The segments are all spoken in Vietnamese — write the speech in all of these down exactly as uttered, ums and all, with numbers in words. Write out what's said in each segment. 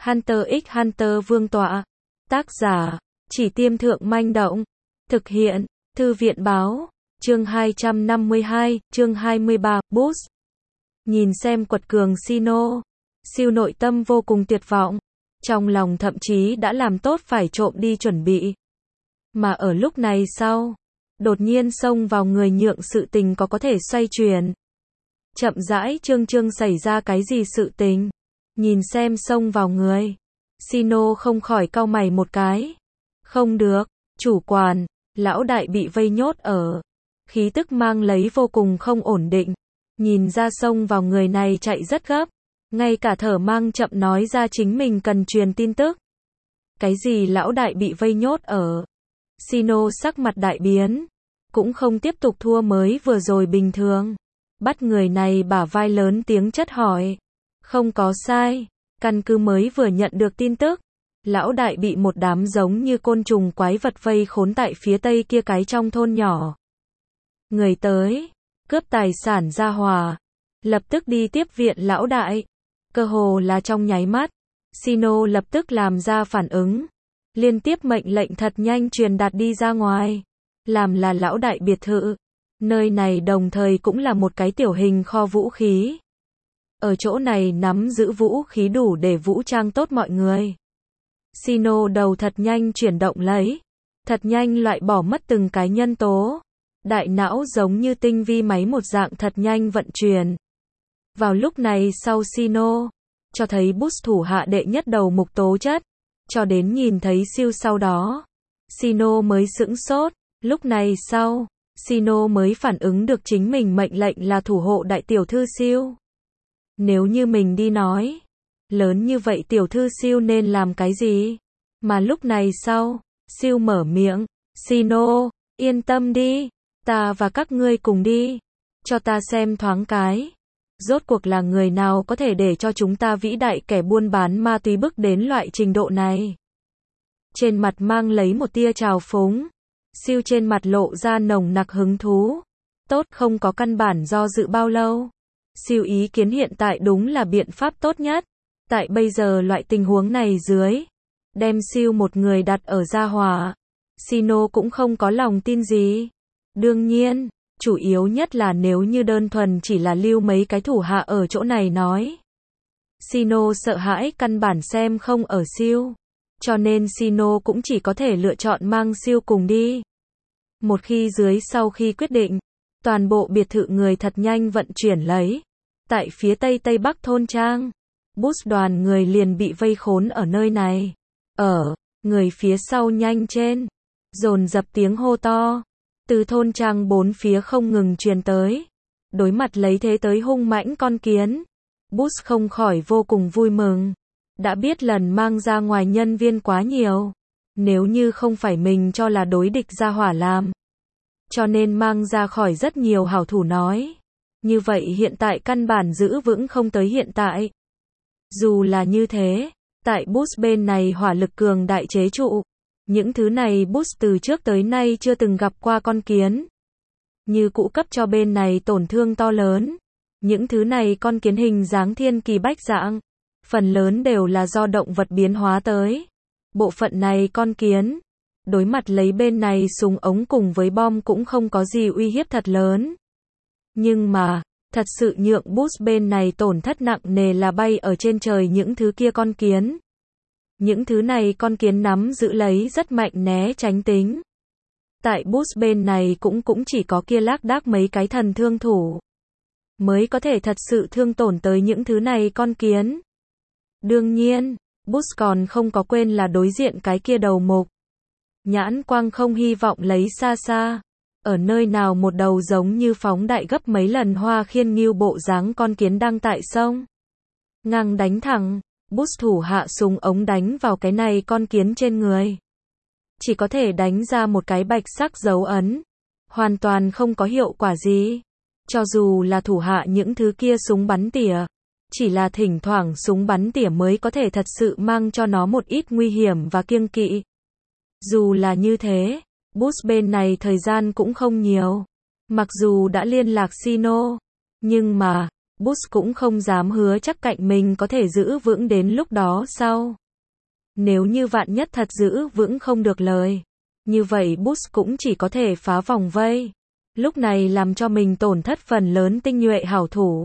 Hunter x Hunter Vương tọa. Tác giả, Chỉ Tiêm Thượng Manh Động. Thực hiện, Thư viện Báo. Chương hai trăm năm mươi hai, chương hai mươi ba, Boost. Nhìn xem quật cường Sino. Siêu nội tâm vô cùng tuyệt vọng. Trong lòng thậm chí đã làm tốt phải trộm đi chuẩn bị. Mà ở lúc này sau, đột nhiên xông vào người nhượng sự tình có có thể xoay chuyển. Chậm rãi trương trương xảy ra cái gì sự tình. Nhìn xem xông vào người. Sino không khỏi cau mày một cái. Không được, chủ quản, lão đại bị vây nhốt ở. Khí tức mang lấy vô cùng không ổn định. Nhìn ra xông vào người này chạy rất gấp. Ngay cả thở mang chậm nói ra chính mình cần truyền tin tức. Cái gì lão đại bị vây nhốt ở? Sino sắc mặt đại biến. Cũng không tiếp tục thua mới vừa rồi bình thường. Bắt người này bả vai lớn tiếng chất hỏi. Không có sai. Căn cứ mới vừa nhận được tin tức. Lão đại bị một đám giống như côn trùng quái vật vây khốn tại phía tây kia cái trong thôn nhỏ. Người tới. Cướp tài sản ra hòa. Lập tức đi tiếp viện lão đại. Cơ hồ là trong nháy mắt. Sino lập tức làm ra phản ứng. Liên tiếp mệnh lệnh thật nhanh truyền đạt đi ra ngoài. Làm là lão đại biệt thự. Nơi này đồng thời cũng là một cái tiểu hình kho vũ khí. Ở chỗ này nắm giữ vũ khí đủ để vũ trang tốt mọi người. Sino đầu thật nhanh chuyển động lấy. Thật nhanh loại bỏ mất từng cái nhân tố. Đại não giống như tinh vi máy một dạng thật nhanh vận chuyển. Vào lúc này sau Sino, cho thấy Boost thủ hạ đệ nhất đầu mục tố chất. Cho đến nhìn thấy siêu sau đó. Sino mới sững sốt. Lúc này sau, Sino mới phản ứng được chính mình mệnh lệnh là thủ hộ đại tiểu thư siêu. Nếu như mình đi nói, lớn như vậy tiểu thư siêu nên làm cái gì? Mà lúc này sau, siêu mở miệng, Sino, yên tâm đi, ta và các ngươi cùng đi, cho ta xem thoáng cái. Rốt cuộc là người nào có thể để cho chúng ta vĩ đại kẻ buôn bán ma túy bước đến loại trình độ này? Trên mặt mang lấy một tia trào phúng. Siêu trên mặt lộ ra nồng nặc hứng thú. Tốt, không có căn bản do dự bao lâu. Siêu ý kiến hiện tại đúng là biện pháp tốt nhất. Tại bây giờ loại tình huống này dưới. Đem siêu một người đặt ở gia hỏa. Sino cũng không có lòng tin gì. Đương nhiên, chủ yếu nhất là nếu như đơn thuần chỉ là lưu mấy cái thủ hạ ở chỗ này nói. Sino sợ hãi căn bản xem không ở siêu. Cho nên Sino cũng chỉ có thể lựa chọn mang siêu cùng đi. Một khi dưới sau khi quyết định, toàn bộ biệt thự người thật nhanh vận chuyển lấy. Tại phía tây tây bắc thôn trang, Boost đoàn người liền bị vây khốn ở nơi này. Ở, người phía sau nhanh trên, dồn dập tiếng hô to. Từ thôn trang bốn phía không ngừng truyền tới. Đối mặt lấy thế tới hung mãnh con kiến. Boost không khỏi vô cùng vui mừng. Đã biết lần mang ra ngoài nhân viên quá nhiều. Nếu như không phải mình cho là đối địch gia hỏa làm. Cho nên mang ra khỏi rất nhiều hảo thủ nói. Như vậy hiện tại căn bản giữ vững không tới hiện tại. Dù là như thế, tại Boost bên này hỏa lực cường đại chế trụ. Những thứ này Boost từ trước tới nay chưa từng gặp qua con kiến. Như cũ cấp cho bên này tổn thương to lớn. Những thứ này con kiến hình dáng thiên kỳ bách dạng. Phần lớn đều là do động vật biến hóa tới. Bộ phận này con kiến. Đối mặt lấy bên này súng ống cùng với bom cũng không có gì uy hiếp thật lớn. Nhưng mà, thật sự nhượng Boost bên này tổn thất nặng nề là bay ở trên trời những thứ kia con kiến. Những thứ này con kiến nắm giữ lấy rất mạnh né tránh tính. Tại Boost bên này cũng cũng chỉ có kia lác đác mấy cái thần thương thủ. Mới có thể thật sự thương tổn tới những thứ này con kiến. Đương nhiên, Boost còn không có quên là đối diện cái kia đầu mục. Nhãn quang không hy vọng lấy xa xa. Ở nơi nào một đầu giống như phóng đại gấp mấy lần hoa khiên nghiêu bộ dáng con kiến đang tại sông. Ngang đánh thẳng, Boost thủ hạ súng ống đánh vào cái này con kiến trên người. Chỉ có thể đánh ra một cái bạch sắc dấu ấn. Hoàn toàn không có hiệu quả gì. Cho dù là thủ hạ những thứ kia súng bắn tỉa. Chỉ là thỉnh thoảng súng bắn tỉa mới có thể thật sự mang cho nó một ít nguy hiểm và kiêng kỵ. Dù là như thế, Boost bên này thời gian cũng không nhiều. Mặc dù đã liên lạc Sino, nhưng mà, Boost cũng không dám hứa chắc cạnh mình có thể giữ vững đến lúc đó sau. Nếu như vạn nhất thật giữ vững không được lời, như vậy Boost cũng chỉ có thể phá vòng vây. Lúc này làm cho mình tổn thất phần lớn tinh nhuệ hảo thủ.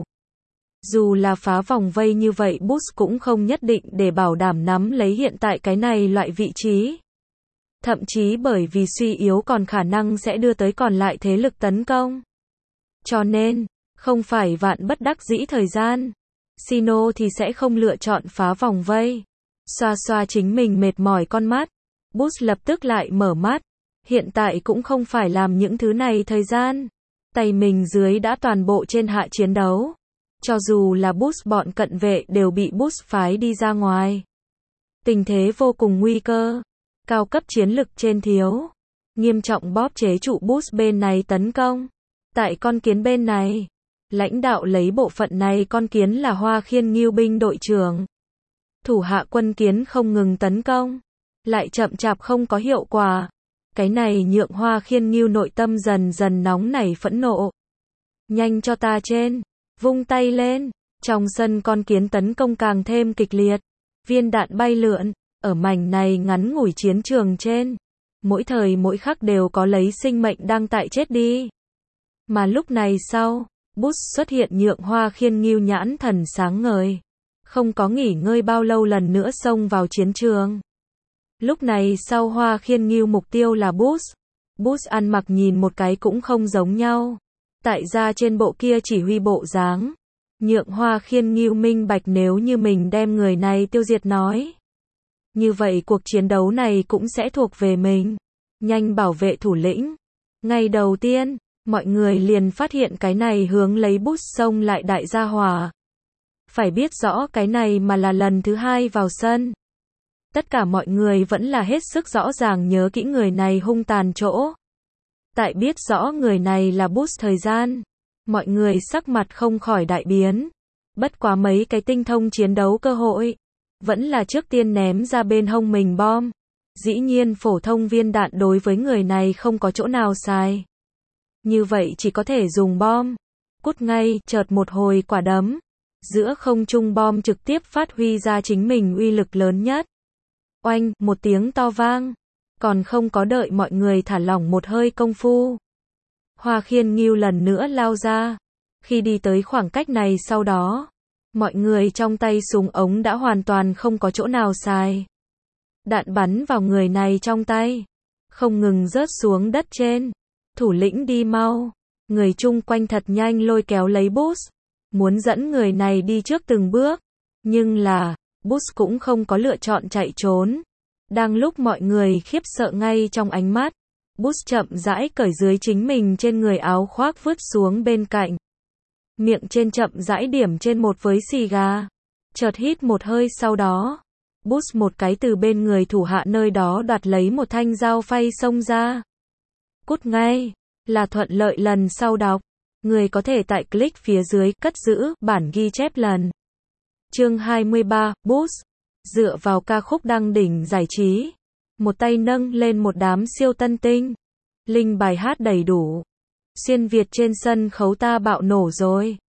Dù là phá vòng vây như vậy Boost cũng không nhất định để bảo đảm nắm lấy hiện tại cái này loại vị trí. Thậm chí bởi vì suy yếu còn khả năng sẽ đưa tới còn lại thế lực tấn công. Cho nên, không phải vạn bất đắc dĩ thời gian, Sino thì sẽ không lựa chọn phá vòng vây. Xoa xoa chính mình mệt mỏi con mắt, Boost lập tức lại mở mắt. Hiện tại cũng không phải làm những thứ này thời gian. Tay mình dưới đã toàn bộ trên hạ chiến đấu. Cho dù là Boost bọn cận vệ đều bị Boost phái đi ra ngoài. Tình thế vô cùng nguy cơ. Cao cấp chiến lực trên thiếu. Nghiêm trọng bóp chế trụ Boost bên này tấn công. Tại con kiến bên này, lãnh đạo lấy bộ phận này con kiến là Hoa Khiên Ngưu binh đội trưởng. Thủ hạ quân kiến không ngừng tấn công. Lại chậm chạp không có hiệu quả. Cái này nhượng Hoa Khiên Ngưu nội tâm dần dần nóng nảy phẫn nộ. Nhanh cho ta trên, vung tay lên, trong sân con kiến tấn công càng thêm kịch liệt. Viên đạn bay lượn, ở mảnh này ngắn ngủi chiến trường trên. Mỗi thời mỗi khắc đều có lấy sinh mệnh đang tại chết đi. Mà lúc này sau, Boost xuất hiện nhượng Hoa Khiên Ngưu nhãn thần sáng ngời. Không có nghỉ ngơi bao lâu lần nữa xông vào chiến trường. Lúc này sau Hoa Khiên Ngưu mục tiêu là Boost. Boost ăn mặc nhìn một cái cũng không giống nhau. Tại ra trên bộ kia chỉ huy bộ dáng. Nhượng Hoa Khiên Ngưu minh bạch nếu như mình đem người này tiêu diệt nói. Như vậy cuộc chiến đấu này cũng sẽ thuộc về mình. Nhanh bảo vệ thủ lĩnh. Ngày đầu tiên, mọi người liền phát hiện cái này hướng lấy Boost xông lại đại gia hỏa. Phải biết rõ cái này mà là lần thứ hai vào sân. Tất cả mọi người vẫn là hết sức rõ ràng nhớ kỹ người này hung tàn chỗ. Tại biết rõ người này là Boost thời gian, mọi người sắc mặt không khỏi đại biến. Bất quá mấy cái tinh thông chiến đấu cơ hội, vẫn là trước tiên ném ra bên hông mình bom. Dĩ nhiên phổ thông viên đạn đối với người này không có chỗ nào xài. Như vậy chỉ có thể dùng bom. Cút ngay, chợt một hồi quả đấm. Giữa không trung bom trực tiếp phát huy ra chính mình uy lực lớn nhất. Oanh, một tiếng to vang. Còn không có đợi mọi người thả lỏng một hơi công phu. Hoa Khiên Ngưu lần nữa lao ra. Khi đi tới khoảng cách này sau đó, mọi người trong tay súng ống đã hoàn toàn không có chỗ nào xài. Đạn bắn vào người này trong tay, không ngừng rớt xuống đất trên. Thủ lĩnh đi mau. Người chung quanh thật nhanh lôi kéo lấy Boost. Muốn dẫn người này đi trước từng bước. Nhưng là, Boost cũng không có lựa chọn chạy trốn. Đang lúc mọi người khiếp sợ ngay trong ánh mắt, Boost chậm rãi cởi dưới chính mình trên người áo khoác vứt xuống bên cạnh. Miệng trên chậm rãi điểm trên một với xì gà. Chợt hít một hơi sau đó, Boost một cái từ bên người thủ hạ nơi đó đoạt lấy một thanh dao phay xông ra. Cút ngay, là thuận lợi lần sau đọc. Người có thể tại click phía dưới cất giữ bản ghi chép lần. Chương hai mươi ba, Boost. Dựa vào ca khúc đăng đỉnh giải trí. Một tay nâng lên một đám siêu tân tinh. Linh bài hát đầy đủ. Xuyên Việt trên sân khấu ta bạo nổ rồi.